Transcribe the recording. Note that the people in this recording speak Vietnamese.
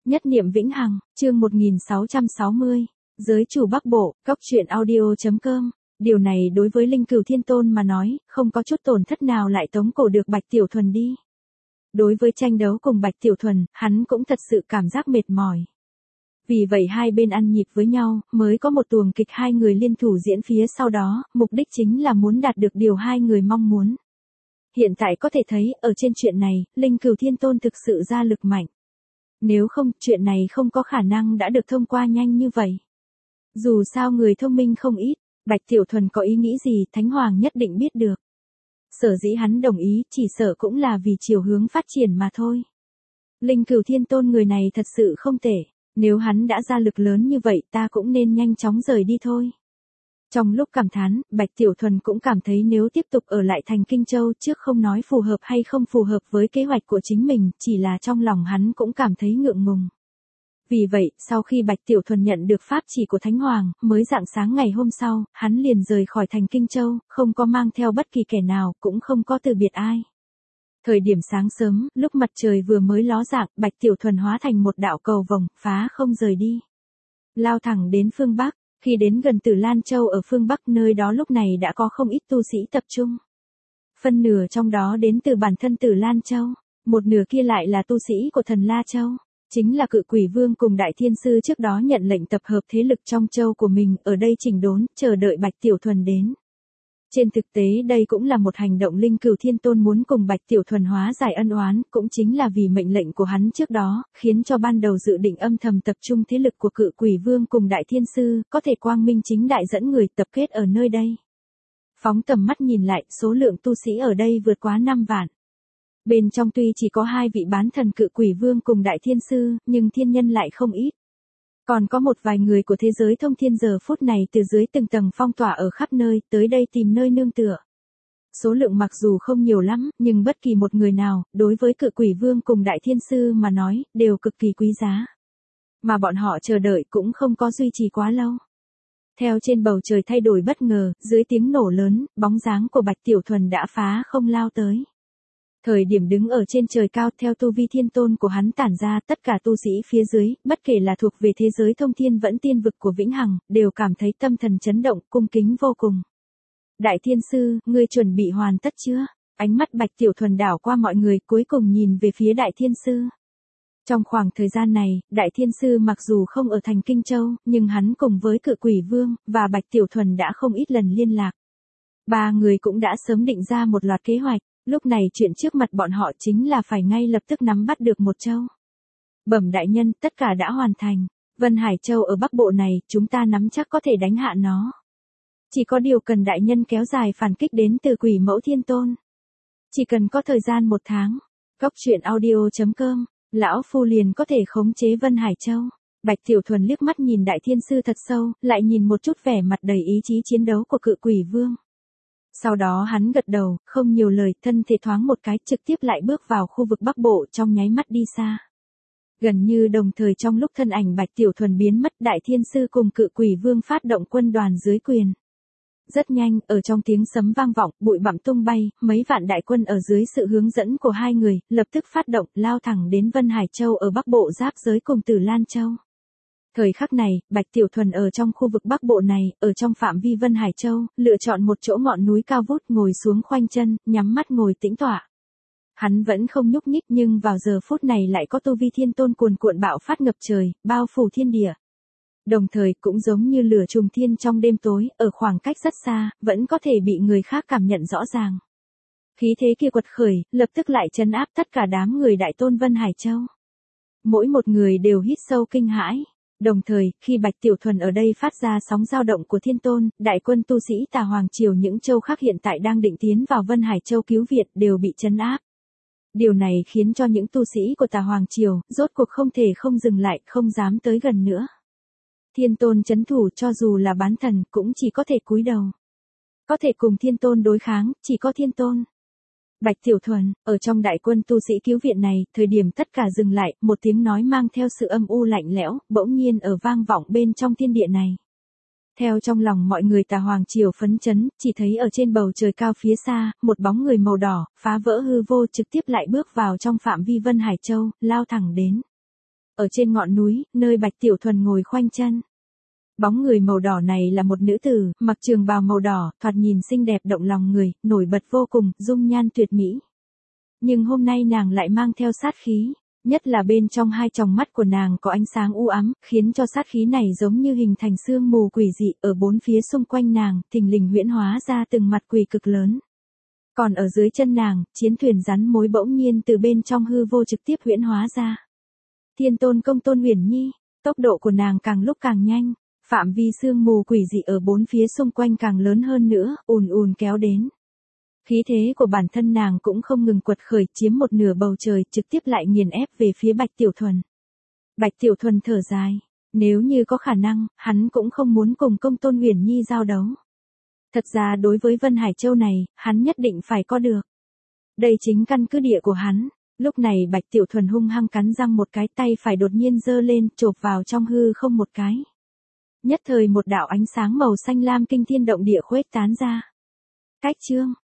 Nhất niệm vĩnh hằng, chương 1660, giới chủ Bắc Bộ, cóc truyện audio.com. Điều này đối với Linh Cửu Thiên Tôn mà nói, không có chút tổn thất nào lại tống cổ được Bạch Tiểu Thuần đi. Đối với tranh đấu cùng Bạch Tiểu Thuần, hắn cũng thật sự cảm giác mệt mỏi. Vì vậy hai bên ăn nhịp với nhau, mới có một tuồng kịch hai người liên thủ diễn phía sau đó, mục đích chính là muốn đạt được điều hai người mong muốn. Hiện tại có thể thấy, ở trên chuyện này, Linh Cửu Thiên Tôn thực sự ra lực mạnh. Nếu không, chuyện này không có khả năng đã được thông qua nhanh như vậy. Dù sao người thông minh không ít, Bạch Tiểu Thuần có ý nghĩ gì Thánh Hoàng nhất định biết được. Sở dĩ hắn đồng ý chỉ sợ cũng là vì chiều hướng phát triển mà thôi. Linh Cửu Thiên Tôn người này thật sự không tệ, nếu hắn đã ra lực lớn như vậy ta cũng nên nhanh chóng rời đi thôi. Trong lúc cảm thán, Bạch Tiểu Thuần cũng cảm thấy nếu tiếp tục ở lại thành Kinh Châu trước không nói phù hợp hay không phù hợp với kế hoạch của chính mình, chỉ là trong lòng hắn cũng cảm thấy ngượng ngùng. Vì vậy, sau khi Bạch Tiểu Thuần nhận được pháp chỉ của Thánh Hoàng, mới rạng sáng ngày hôm sau, hắn liền rời khỏi thành Kinh Châu, không có mang theo bất kỳ kẻ nào, cũng không có từ biệt ai. Thời điểm sáng sớm, lúc mặt trời vừa mới ló dạng, Bạch Tiểu Thuần hóa thành một đạo cầu vồng, phá không rời đi. Lao thẳng đến phương Bắc. Khi đến gần Tử Lan Châu ở phương Bắc, nơi đó lúc này đã có không ít tu sĩ tập trung. Phân nửa trong đó đến từ bản thân Tử Lan Châu, một nửa kia lại là tu sĩ của Thần La Châu, chính là Cự Quỷ Vương cùng Đại Thiên Sư trước đó nhận lệnh tập hợp thế lực trong châu của mình ở đây chỉnh đốn, chờ đợi Bạch Tiểu Thuần đến. Trên thực tế đây cũng là một hành động Linh Cửu Thiên Tôn muốn cùng Bạch Tiểu Thuần hóa giải ân oán, cũng chính là vì mệnh lệnh của hắn trước đó, khiến cho ban đầu dự định âm thầm tập trung thế lực của Cự Quỷ Vương cùng Đại Thiên Sư, có thể quang minh chính đại dẫn người tập kết ở nơi đây. Phóng tầm mắt nhìn lại, số lượng tu sĩ ở đây vượt quá 5 vạn. Bên trong tuy chỉ có 2 vị bán thần Cự Quỷ Vương cùng Đại Thiên Sư, nhưng thiên nhân lại không ít. Còn có một vài người của thế giới thông thiên giờ phút này từ dưới từng tầng phong tỏa ở khắp nơi, tới đây tìm nơi nương tựa. Số lượng mặc dù không nhiều lắm, nhưng bất kỳ một người nào, đối với Cự Quỷ Vương cùng Đại Thiên Sư mà nói, đều cực kỳ quý giá. Mà bọn họ chờ đợi cũng không có duy trì quá lâu. Theo trên bầu trời thay đổi bất ngờ, dưới tiếng nổ lớn, bóng dáng của Bạch Tiểu Thuần đã phá không lao tới. Thời điểm đứng ở trên trời cao theo tu vi thiên tôn của hắn tản ra, tất cả tu sĩ phía dưới, bất kể là thuộc về thế giới thông thiên vẫn tiên vực của Vĩnh Hằng, đều cảm thấy tâm thần chấn động, cung kính vô cùng. Đại Thiên Sư, ngươi chuẩn bị hoàn tất chưa? Ánh mắt Bạch Tiểu Thuần đảo qua mọi người, cuối cùng nhìn về phía Đại Thiên Sư. Trong khoảng thời gian này, Đại Thiên Sư mặc dù không ở thành Kinh Châu, nhưng hắn cùng với Cự Quỷ Vương, và Bạch Tiểu Thuần đã không ít lần liên lạc. Ba người cũng đã sớm định ra một loạt kế hoạch. Lúc này chuyện trước mặt bọn họ chính là phải ngay lập tức nắm bắt được một châu. Bẩm đại nhân, tất cả đã hoàn thành. Vân Hải Châu ở Bắc Bộ này, chúng ta nắm chắc có thể đánh hạ nó. Chỉ có điều cần đại nhân kéo dài phản kích đến từ Quỷ Mẫu Thiên Tôn. Chỉ cần có thời gian 1 tháng. Cóc truyện audio.com, lão phu liền có thể khống chế Vân Hải Châu. Bạch Tiểu Thuần liếc mắt nhìn Đại Thiên Sư thật sâu, lại nhìn một chút vẻ mặt đầy ý chí chiến đấu của Cự Quỷ Vương. Sau đó hắn gật đầu, không nhiều lời, thân thể thoáng một cái, trực tiếp lại bước vào khu vực Bắc Bộ, trong nháy mắt đi xa. Gần như đồng thời trong lúc thân ảnh Bạch Tiểu Thuần biến mất, Đại Thiên Sư cùng Cự Quỷ Vương phát động quân đoàn dưới quyền. Rất nhanh, ở trong tiếng sấm vang vọng, bụi bặm tung bay, mấy vạn đại quân ở dưới sự hướng dẫn của hai người, lập tức phát động, lao thẳng đến Vân Hải Châu ở Bắc Bộ giáp giới cùng Tử Lan Châu. Thời khắc này, Bạch Tiểu Thuần ở trong khu vực Bắc Bộ này, ở trong phạm vi Vân Hải Châu, lựa chọn một chỗ ngọn núi cao vút, ngồi xuống khoanh chân, nhắm mắt ngồi tĩnh tọa. Hắn vẫn không nhúc nhích, nhưng vào giờ phút này lại có tu vi thiên tôn cuồn cuộn bạo phát ngập trời, bao phủ thiên địa. Đồng thời cũng giống như lửa trùng thiên trong đêm tối, ở khoảng cách rất xa, vẫn có thể bị người khác cảm nhận rõ ràng. Khí thế kia quật khởi, lập tức lại trấn áp tất cả đám người đại tôn Vân Hải Châu. Mỗi một người đều hít sâu kinh hãi. Đồng thời, khi Bạch Tiểu Thuần ở đây phát ra sóng dao động của thiên tôn, đại quân tu sĩ Tà Hoàng Triều những châu khác hiện tại đang định tiến vào Vân Hải Châu cứu viện đều bị trấn áp. Điều này khiến cho những tu sĩ của Tà Hoàng Triều, rốt cuộc không thể không dừng lại, không dám tới gần nữa. Thiên tôn trấn thủ cho dù là bán thần, cũng chỉ có thể cúi đầu. Có thể cùng thiên tôn đối kháng, chỉ có thiên tôn. Bạch Tiểu Thuần, ở trong đại quân tu sĩ cứu viện này, thời điểm tất cả dừng lại, một tiếng nói mang theo sự âm u lạnh lẽo, bỗng nhiên ở vang vọng bên trong thiên địa này. Theo trong lòng mọi người Tà Hoàng Triều phấn chấn, chỉ thấy ở trên bầu trời cao phía xa, một bóng người màu đỏ, phá vỡ hư vô trực tiếp lại bước vào trong phạm vi Vân Hải Châu, lao thẳng đến. Ở trên ngọn núi, nơi Bạch Tiểu Thuần ngồi khoanh chân. Bóng người màu đỏ này là một nữ tử, mặc trường bào màu đỏ, thoạt nhìn xinh đẹp động lòng người, nổi bật vô cùng, dung nhan tuyệt mỹ. Nhưng hôm nay nàng lại mang theo sát khí, nhất là bên trong hai tròng mắt của nàng có ánh sáng u ám, khiến cho sát khí này giống như hình thành sương mù quỷ dị, ở bốn phía xung quanh nàng, thình lình huyễn hóa ra từng mặt quỷ cực lớn. Còn ở dưới chân nàng, chiến thuyền rắn mối bỗng nhiên từ bên trong hư vô trực tiếp huyễn hóa ra. Thiên Tôn Công Tôn Uyển Nhi, tốc độ của nàng càng lúc càng nhanh, phạm vi sương mù quỷ dị ở bốn phía xung quanh càng lớn hơn nữa, ùn ùn kéo đến. Khí thế của bản thân nàng cũng không ngừng quật khởi, chiếm một nửa bầu trời, trực tiếp lại nghiền ép về phía Bạch Tiểu Thuần. Bạch Tiểu Thuần thở dài, nếu như có khả năng, hắn cũng không muốn cùng Công Tôn Uyển Nhi giao đấu. Thật ra đối với Vân Hải Châu này, hắn nhất định phải có được. Đây chính căn cứ địa của hắn. Lúc này Bạch Tiểu Thuần hung hăng cắn răng một cái, tay phải đột nhiên giơ lên, chộp vào trong hư không một cái. Nhất thời một đạo ánh sáng màu xanh lam kinh thiên động địa khuếch tán ra. Cách chương